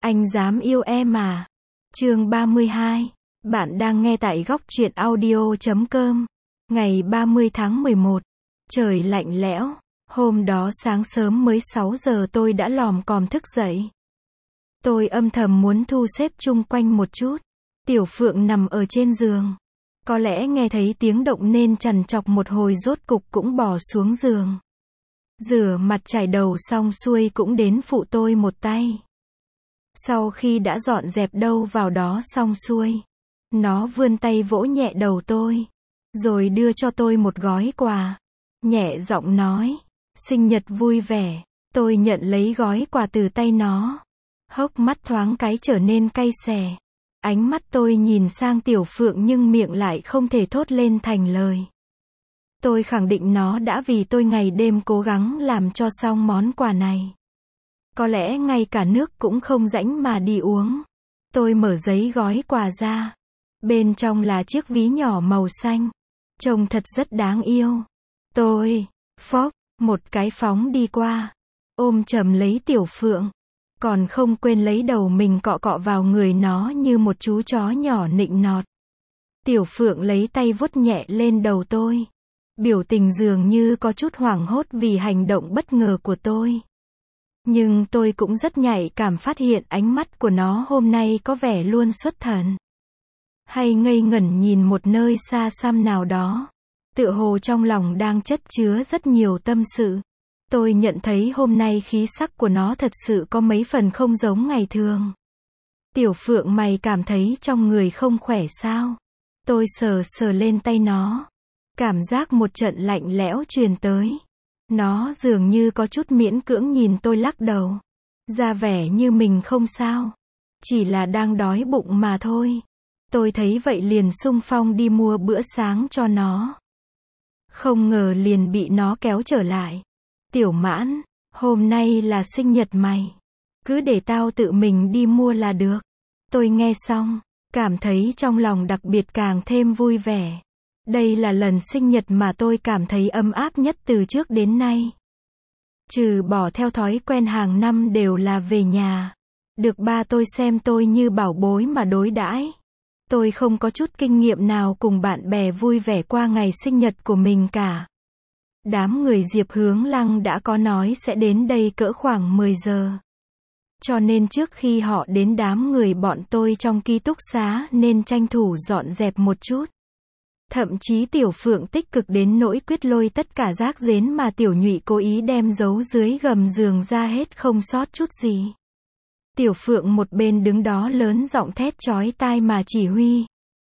Anh dám yêu em à? Chương 32. Bạn đang nghe tại góc truyện audio.com. Ngày 30 tháng 11. Trời lạnh lẽo. Hôm đó sáng sớm mới 6 giờ tôi đã lòm còm thức dậy. Tôi âm thầm muốn thu xếp chung quanh một chút. Tiểu Phượng nằm ở trên giường. Có lẽ nghe thấy tiếng động nên trằn trọc một hồi rốt cục cũng bò xuống giường. Rửa mặt chải đầu xong xuôi cũng đến phụ tôi một tay. Sau khi đã dọn dẹp đâu vào đó xong xuôi, nó vươn tay vỗ nhẹ đầu tôi, rồi đưa cho tôi một gói quà. Nhẹ giọng nói, sinh nhật vui vẻ. Tôi nhận lấy gói quà từ tay nó. Hốc mắt thoáng cái trở nên cay xè. Ánh mắt tôi nhìn sang Tiểu Phượng nhưng miệng lại không thể thốt lên thành lời. Tôi khẳng định nó đã vì tôi ngày đêm cố gắng làm cho xong món quà này. Có lẽ ngay cả nước cũng không rãnh mà đi uống. Tôi mở giấy gói quà ra. Bên trong là chiếc ví nhỏ màu xanh. Trông thật rất đáng yêu. Tôi, phốc, một cái phóng đi qua. Ôm chầm lấy Tiểu Phượng. Còn không quên lấy đầu mình cọ cọ vào người nó như một chú chó nhỏ nịnh nọt. Tiểu Phượng lấy tay vuốt nhẹ lên đầu tôi. Biểu tình dường như có chút hoảng hốt vì hành động bất ngờ của tôi. Nhưng tôi cũng rất nhạy cảm phát hiện ánh mắt của nó hôm nay có vẻ luôn xuất thần. Hay ngây ngẩn nhìn một nơi xa xăm nào đó. Tựa hồ trong lòng đang chất chứa rất nhiều tâm sự. Tôi nhận thấy hôm nay khí sắc của nó thật sự có mấy phần không giống ngày thường. Tiểu Phượng, mày cảm thấy trong người không khỏe sao? Tôi sờ sờ lên tay nó. Cảm giác một trận lạnh lẽo truyền tới. Nó dường như có chút miễn cưỡng nhìn tôi lắc đầu. Ra vẻ như mình không sao. Chỉ là đang đói bụng mà thôi. Tôi thấy vậy liền xung phong đi mua bữa sáng cho nó. Không ngờ liền bị nó kéo trở lại. Tiểu Mãn, hôm nay là sinh nhật mày. Cứ để tao tự mình đi mua là được. Tôi nghe xong, cảm thấy trong lòng đặc biệt càng thêm vui vẻ. Đây là lần sinh nhật mà tôi cảm thấy ấm áp nhất từ trước đến nay. Trừ bỏ theo thói quen hàng năm đều là về nhà. Được ba tôi xem tôi như bảo bối mà đối đãi. Tôi không có chút kinh nghiệm nào cùng bạn bè vui vẻ qua ngày sinh nhật của mình cả. Đám người Diệp Hướng Lăng đã có nói sẽ đến đây cỡ khoảng 10 giờ. Cho nên trước khi họ đến đám người bọn tôi trong ký túc xá nên tranh thủ dọn dẹp một chút. Thậm chí Tiểu Phượng tích cực đến nỗi quyết lôi tất cả rác rến mà Tiểu Nhụy cố ý đem giấu dưới gầm giường ra hết không sót chút gì. Tiểu Phượng một bên đứng đó lớn giọng thét chói tai mà chỉ huy.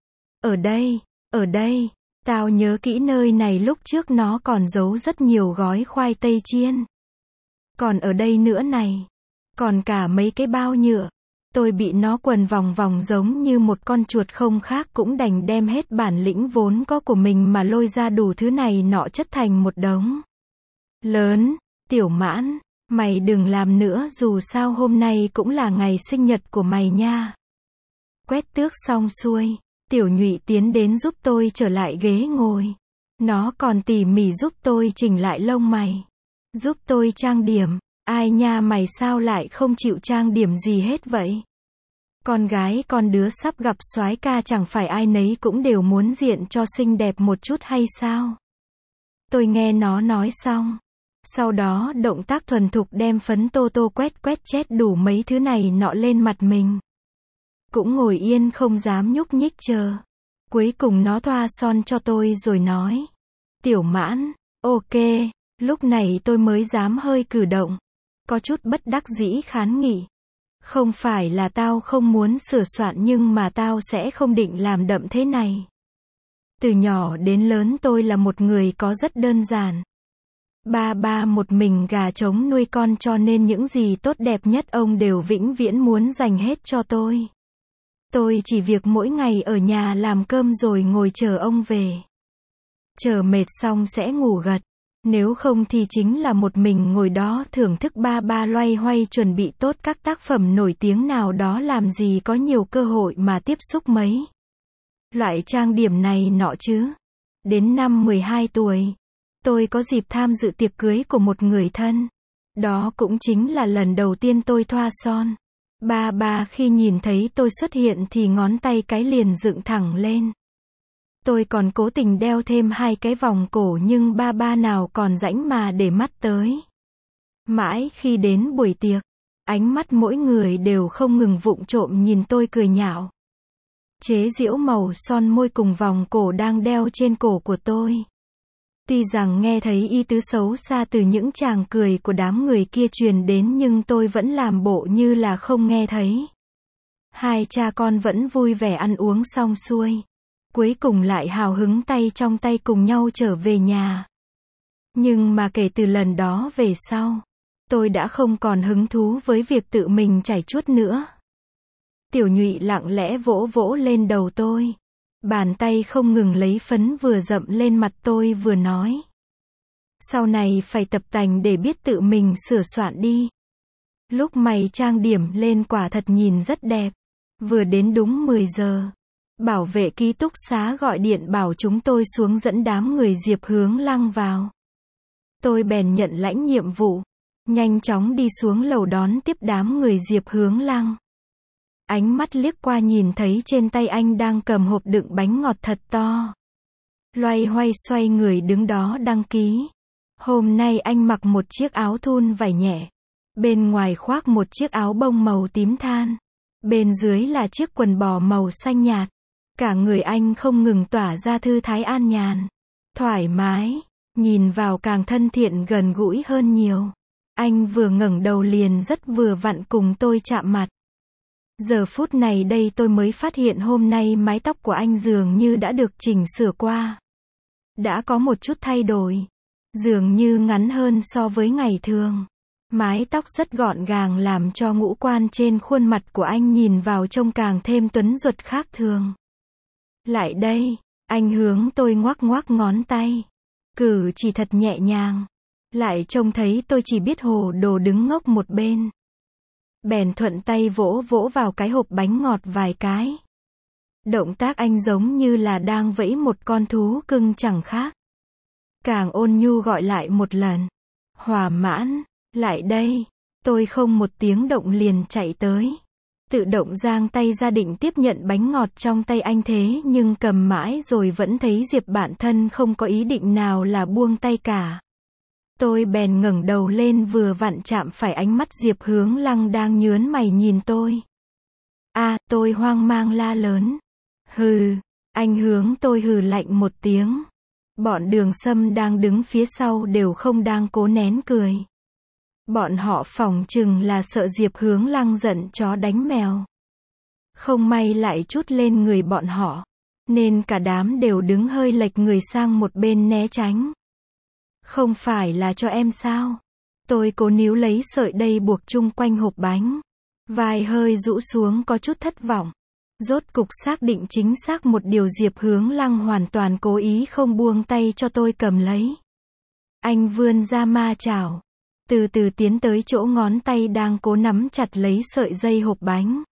Ở đây, tao nhớ kỹ nơi này, lúc trước nó còn giấu rất nhiều gói khoai tây chiên. Còn ở đây nữa này, còn cả mấy cái bao nhựa. Tôi bị nó quần vòng vòng giống như một con chuột không khác cũng đành đem hết bản lĩnh vốn có của mình mà lôi ra đủ thứ này nọ chất thành một đống. Lớn, Tiểu Mãn, mày đừng làm nữa, dù sao hôm nay cũng là ngày sinh nhật của mày nha. Quét tước xong xuôi, Tiểu Nhụy tiến đến giúp tôi trở lại ghế ngồi. Nó còn tỉ mỉ giúp tôi chỉnh lại lông mày. Giúp tôi trang điểm. Ai nha mày, sao lại không chịu trang điểm gì hết vậy? Con gái con đứa sắp gặp soái ca chẳng phải ai nấy cũng đều muốn diện cho xinh đẹp một chút hay sao? Tôi nghe nó nói xong. Sau đó động tác thuần thục đem phấn tô tô quét quét chét đủ mấy thứ này nọ lên mặt mình. Cũng ngồi yên không dám nhúc nhích chờ. Cuối cùng nó thoa son cho tôi rồi nói. Tiểu Mãn, ok. Lúc này tôi mới dám hơi cử động. Có chút bất đắc dĩ kháng nghị. Không phải là tao không muốn sửa soạn nhưng mà tao sẽ không định làm đậm thế này. Từ nhỏ đến lớn tôi là một người có rất đơn giản. Ba một mình gà trống nuôi con cho nên những gì tốt đẹp nhất ông đều vĩnh viễn muốn dành hết cho tôi. Tôi chỉ việc mỗi ngày ở nhà làm cơm rồi ngồi chờ ông về. Chờ mệt xong sẽ ngủ gật. Nếu không thì chính là một mình ngồi đó thưởng thức ba loay hoay chuẩn bị tốt các tác phẩm nổi tiếng nào đó, làm gì có nhiều cơ hội mà tiếp xúc mấy loại trang điểm này nọ chứ. Đến năm 12 tuổi, tôi có dịp tham dự tiệc cưới của một người thân. Đó cũng chính là lần đầu tiên tôi thoa son. Ba ba khi nhìn thấy tôi xuất hiện thì ngón tay cái liền dựng thẳng lên. Tôi còn cố tình đeo thêm 2 cái vòng cổ nhưng ba ba nào còn rãnh mà để mắt tới. Mãi khi đến buổi tiệc, ánh mắt mỗi người đều không ngừng vụng trộm nhìn tôi cười nhạo. Chế giễu màu son môi cùng vòng cổ đang đeo trên cổ của tôi. Tuy rằng nghe thấy ý tứ xấu xa từ những tràng cười của đám người kia truyền đến nhưng tôi vẫn làm bộ như là không nghe thấy. Hai cha con vẫn vui vẻ ăn uống xong xuôi. Cuối cùng lại hào hứng tay trong tay cùng nhau trở về nhà. Nhưng mà kể từ lần đó về sau, tôi đã không còn hứng thú với việc tự mình chảy chuốt nữa. Tiểu Nhụy lặng lẽ vỗ vỗ lên đầu tôi. Bàn tay không ngừng lấy phấn vừa dậm lên mặt tôi vừa nói. Sau này phải tập tành để biết tự mình sửa soạn đi. Lúc mày trang điểm lên quả thật nhìn rất đẹp. Vừa đến đúng 10 giờ. Bảo vệ ký túc xá gọi điện bảo chúng tôi xuống dẫn đám người Diệp Hướng Lăng vào. Tôi bèn nhận lãnh nhiệm vụ. Nhanh chóng đi xuống lầu đón tiếp đám người Diệp Hướng Lăng. Ánh mắt liếc qua nhìn thấy trên tay anh đang cầm hộp đựng bánh ngọt thật to. Loay hoay xoay người đứng đó đăng ký. Hôm nay anh mặc một chiếc áo thun vải nhẹ. Bên ngoài khoác một chiếc áo bông màu tím than. Bên dưới là chiếc quần bò màu xanh nhạt. Cả người anh không ngừng tỏa ra thư thái an nhàn. Thoải mái. Nhìn vào càng thân thiện gần gũi hơn nhiều. Anh vừa ngẩng đầu liền rất vừa vặn cùng tôi chạm mặt. Giờ phút này đây tôi mới phát hiện hôm nay mái tóc của anh dường như đã được chỉnh sửa qua. Đã có một chút thay đổi. Dường như ngắn hơn so với ngày thường. Mái tóc rất gọn gàng làm cho ngũ quan trên khuôn mặt của anh nhìn vào trông càng thêm tuấn giật khác thường. Lại đây, anh hướng tôi ngoắc ngoắc ngón tay. Cử chỉ thật nhẹ nhàng. Lại trông thấy tôi chỉ biết hồ đồ đứng ngốc một bên. Bèn thuận tay vỗ vỗ vào cái hộp bánh ngọt vài cái. Động tác anh giống như là đang vẫy một con thú cưng chẳng khác. Càng ôn nhu gọi lại một lần. Hòa mãn, lại đây. Tôi không một tiếng động liền chạy tới. Tự động giang tay ra định tiếp nhận bánh ngọt trong tay anh thế nhưng cầm mãi rồi vẫn thấy Diệp bạn thân không có ý định nào là buông tay cả. Tôi bèn ngẩng đầu lên vừa vặn chạm phải ánh mắt Diệp Hướng Lăng đang nhớn mày nhìn tôi. Tôi hoang mang la lớn. Hừ, anh hướng tôi hừ lạnh một tiếng. Bọn Đường Sâm đang đứng phía sau đều không đang cố nén cười. Bọn họ phỏng chừng là sợ Diệp Hướng Lăng giận chó đánh mèo. Không may lại trút lên người bọn họ. Nên cả đám đều đứng hơi lệch người sang một bên né tránh. Không phải là cho em sao? Tôi cố níu lấy sợi dây buộc chung quanh hộp bánh. Vai hơi rũ xuống có chút thất vọng. Rốt cục xác định chính xác một điều Diệp Hướng Lăng hoàn toàn cố ý không buông tay cho tôi cầm lấy. Anh vươn ra ma chảo. Từ từ tiến tới chỗ ngón tay đang cố nắm chặt lấy sợi dây hộp bánh.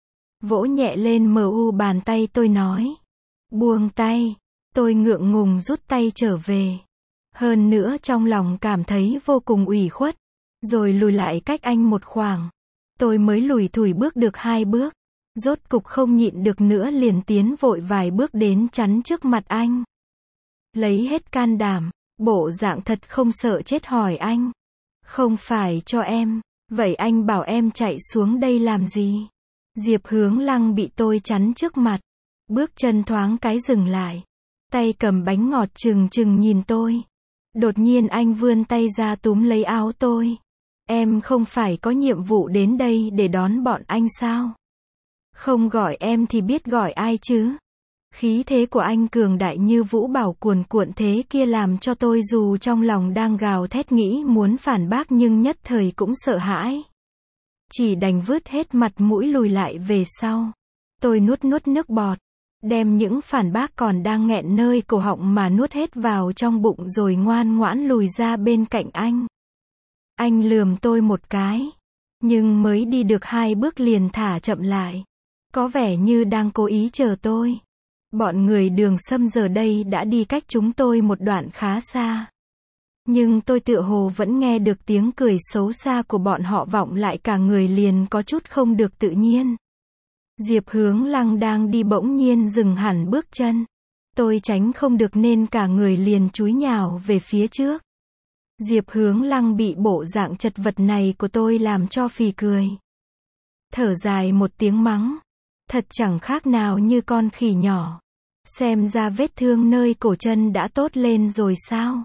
Vỗ nhẹ lên bàn tay tôi nói. Buông tay. Tôi ngượng ngùng rút tay trở về. Hơn nữa trong lòng cảm thấy vô cùng ủy khuất. Rồi lùi lại cách anh một khoảng. Tôi mới lủi thủi bước được 2 bước. Rốt cục không nhịn được nữa liền tiến vội vài bước đến chắn trước mặt anh. Lấy hết can đảm, bộ dạng thật không sợ chết hỏi anh. Không phải cho em, vậy anh bảo em chạy xuống đây làm gì? Diệp Hướng Lăng bị tôi chắn trước mặt. Bước chân thoáng cái dừng lại. Tay cầm bánh ngọt trừng trừng nhìn tôi. Đột nhiên anh vươn tay ra túm lấy áo tôi. Em không phải có nhiệm vụ đến đây để đón bọn anh sao? Không gọi em thì biết gọi ai chứ? Khí thế của anh cường đại như vũ bảo cuồn cuộn thế kia làm cho tôi dù trong lòng đang gào thét nghĩ muốn phản bác nhưng nhất thời cũng sợ hãi. Chỉ đành vứt hết mặt mũi lùi lại về sau. Tôi nuốt nước bọt. Đem những phản bác còn đang nghẹn nơi cổ họng mà nuốt hết vào trong bụng rồi ngoan ngoãn lùi ra bên cạnh anh. Anh lườm tôi một cái. Nhưng mới đi được 2 bước liền thả chậm lại. Có vẻ như đang cố ý chờ tôi. Bọn người Đường Sâm giờ đây đã đi cách chúng tôi một đoạn khá xa. Nhưng tôi tựa hồ vẫn nghe được tiếng cười xấu xa của bọn họ vọng lại, cả người liền có chút không được tự nhiên. Diệp Hướng Lăng đang đi bỗng nhiên dừng hẳn bước chân. Tôi tránh không được nên cả người liền chúi nhào về phía trước. Diệp Hướng Lăng bị bộ dạng chật vật này của tôi làm cho phì cười. Thở dài một tiếng mắng. Thật chẳng khác nào như con khỉ nhỏ. Xem ra vết thương nơi cổ chân đã tốt lên rồi sao?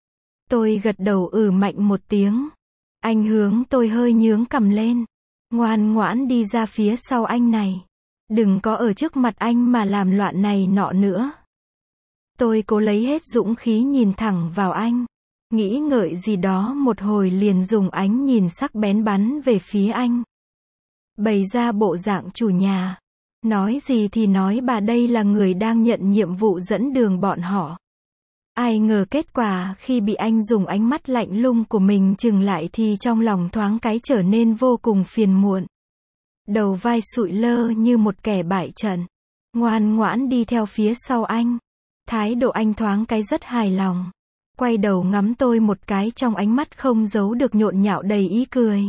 Tôi gật đầu mạnh một tiếng. Anh Hướng, tôi hơi nhướng cằm lên. Ngoan ngoãn đi ra phía sau anh này. Đừng có ở trước mặt anh mà làm loạn này nọ nữa. Tôi cố lấy hết dũng khí nhìn thẳng vào anh. Nghĩ ngợi gì đó một hồi liền dùng ánh nhìn sắc bén bắn về phía anh. Bày ra bộ dạng chủ nhà. Nói gì thì nói, bà đây là người đang nhận nhiệm vụ dẫn đường bọn họ. Ai ngờ kết quả khi bị anh dùng ánh mắt lạnh lùng của mình chừng lại thì trong lòng thoáng cái trở nên vô cùng phiền muộn. Đầu vai sụi lơ như một kẻ bại trận. Ngoan ngoãn đi theo phía sau anh. Thái độ anh thoáng cái rất hài lòng. Quay đầu ngắm tôi một cái, trong ánh mắt không giấu được nhộn nhạo đầy ý cười.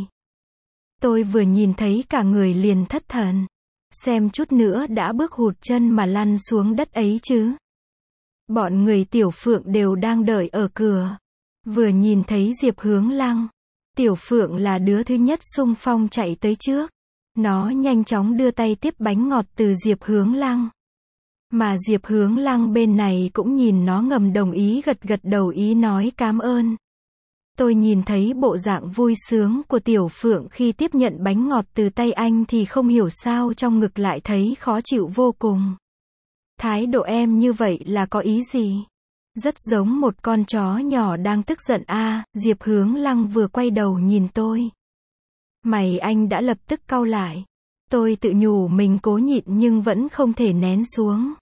Tôi vừa nhìn thấy cả người liền thất thần. Xem chút nữa đã bước hụt chân mà lăn xuống đất ấy chứ. Bọn người Tiểu Phượng đều đang đợi ở cửa. Vừa nhìn thấy Diệp Hướng Lăng, Tiểu Phượng là đứa thứ nhất xung phong chạy tới trước. Nó nhanh chóng đưa tay tiếp bánh ngọt từ Diệp Hướng Lăng. Mà Diệp Hướng Lăng bên này cũng nhìn nó ngầm đồng ý, gật gật đầu ý nói cảm ơn. Tôi nhìn thấy bộ dạng vui sướng của Tiểu Phượng khi tiếp nhận bánh ngọt từ tay anh thì không hiểu sao trong ngực lại thấy khó chịu vô cùng. Thái độ em như vậy là có ý gì? Rất giống một con chó nhỏ đang tức giận a. Diệp Hướng Lăng vừa quay đầu nhìn tôi. Mày anh đã lập tức cau lại. Tôi tự nhủ mình cố nhịn nhưng vẫn không thể nén xuống.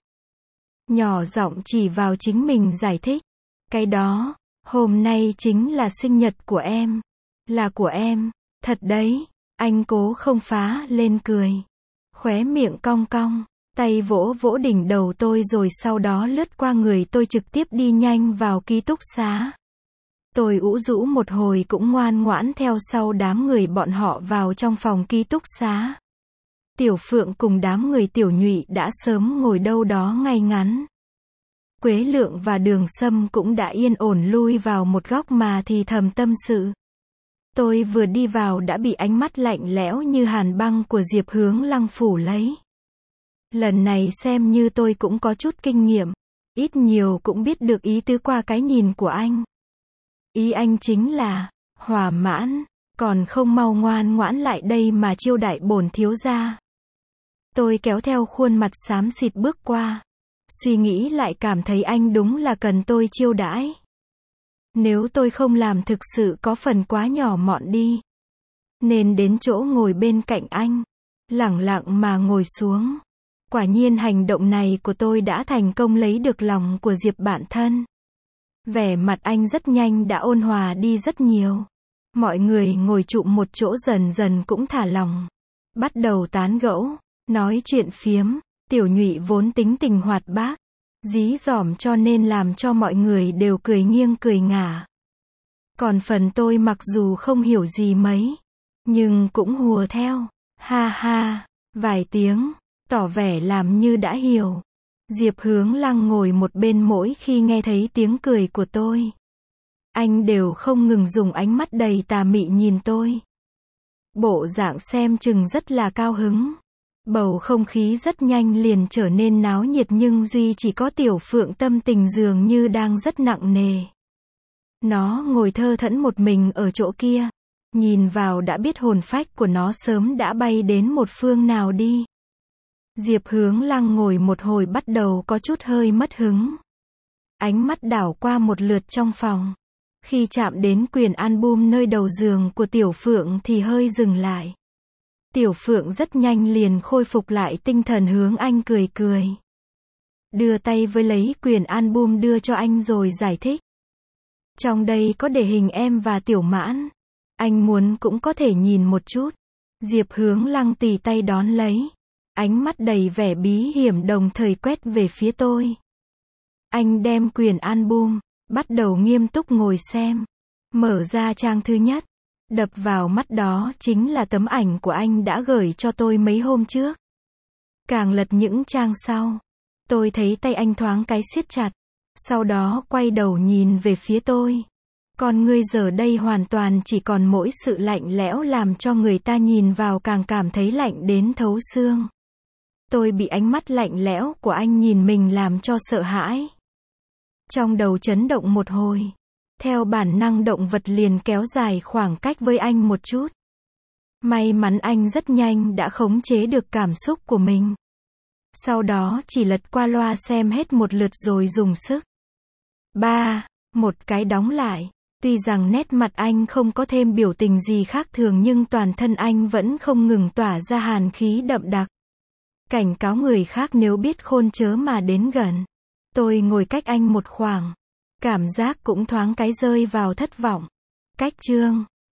Nhỏ giọng chỉ vào chính mình giải thích. Cái đó, hôm nay chính là sinh nhật của em. Là của em. Thật đấy. Anh cố không phá lên cười. Khóe miệng cong cong. Tay vỗ vỗ đỉnh đầu tôi rồi sau đó lướt qua người tôi trực tiếp đi nhanh vào ký túc xá. Tôi ủ rũ một hồi cũng ngoan ngoãn theo sau đám người bọn họ vào trong phòng ký túc xá. Tiểu Phượng cùng đám người Tiểu Nhụy đã sớm ngồi đâu đó ngay ngắn. Quế Lượng và Đường Sâm cũng đã yên ổn lui vào một góc mà thì thầm tâm sự. Tôi vừa đi vào đã bị ánh mắt lạnh lẽo như hàn băng của Diệp Hướng Lăng phủ lấy. Lần này xem như tôi cũng có chút kinh nghiệm, ít nhiều cũng biết được ý tứ qua cái nhìn của anh. Ý anh chính là, hòa mãn, còn không mau ngoan ngoãn lại đây mà chiêu đại bổn thiếu gia. Tôi kéo theo khuôn mặt xám xịt bước qua. Suy nghĩ lại cảm thấy anh đúng là cần tôi chiêu đãi. Nếu tôi không làm thực sự có phần quá nhỏ mọn đi. Nên đến chỗ ngồi bên cạnh anh, lẳng lặng mà ngồi xuống. Quả nhiên hành động này của tôi đã thành công lấy được lòng của Diệp bạn thân. Vẻ mặt anh rất nhanh đã ôn hòa đi rất nhiều. Mọi người ngồi chụm một chỗ dần dần cũng thả lòng. Bắt đầu tán gẫu, nói chuyện phiếm. Tiểu Nhụy vốn tính tình hoạt bát, dí dỏm cho nên làm cho mọi người đều cười nghiêng cười ngả. Còn phần tôi mặc dù không hiểu gì mấy, nhưng cũng hùa theo. Ha ha, vài tiếng. Tỏ vẻ làm như đã hiểu. Diệp Hướng Lăng ngồi một bên mỗi khi nghe thấy tiếng cười của tôi. Anh đều không ngừng dùng ánh mắt đầy tà mị nhìn tôi. Bộ dạng xem chừng rất là cao hứng. Bầu không khí rất nhanh liền trở nên náo nhiệt nhưng duy chỉ có Tiểu Phượng tâm tình dường như đang rất nặng nề. Nó ngồi thơ thẫn một mình ở chỗ kia. Nhìn vào đã biết hồn phách của nó sớm đã bay đến một phương nào đi. Diệp Hướng Lăng ngồi một hồi bắt đầu có chút hơi mất hứng. Ánh mắt đảo qua một lượt trong phòng. Khi chạm đến quyển album nơi đầu giường của Tiểu Phượng thì hơi dừng lại. Tiểu Phượng rất nhanh liền khôi phục lại tinh thần hướng anh cười cười. Đưa tay với lấy quyển album đưa cho anh rồi giải thích. Trong đây có để hình em và Tiểu Mãn. Anh muốn cũng có thể nhìn một chút. Diệp Hướng Lăng tì tay đón lấy. Ánh mắt đầy vẻ bí hiểm đồng thời quét về phía tôi. Anh đem quyển album Bắt đầu nghiêm túc ngồi xem. Mở ra trang thứ nhất. Đập vào mắt đó chính là tấm ảnh của anh đã gửi cho tôi mấy hôm trước. Càng lật những trang sau, tôi thấy tay anh thoáng cái siết chặt. Sau đó quay đầu nhìn về phía tôi. Con ngươi giờ đây hoàn toàn chỉ còn mỗi sự lạnh lẽo làm cho người ta nhìn vào càng cảm thấy lạnh đến thấu xương. Tôi bị ánh mắt lạnh lẽo của anh nhìn mình làm cho sợ hãi. Trong đầu chấn động một hồi. Theo bản năng động vật liền kéo dài khoảng cách với anh một chút. May mắn anh rất nhanh đã khống chế được cảm xúc của mình. Sau đó chỉ lật qua loa xem hết một lượt rồi dùng sức. Một cái đóng lại. Tuy rằng nét mặt anh không có thêm biểu tình gì khác thường nhưng toàn thân anh vẫn không ngừng tỏa ra hàn khí đậm đặc. Cảnh cáo người khác nếu biết khôn chớ mà đến gần. Tôi ngồi cách anh một khoảng. Cảm giác cũng thoáng cái rơi vào thất vọng. Cách chương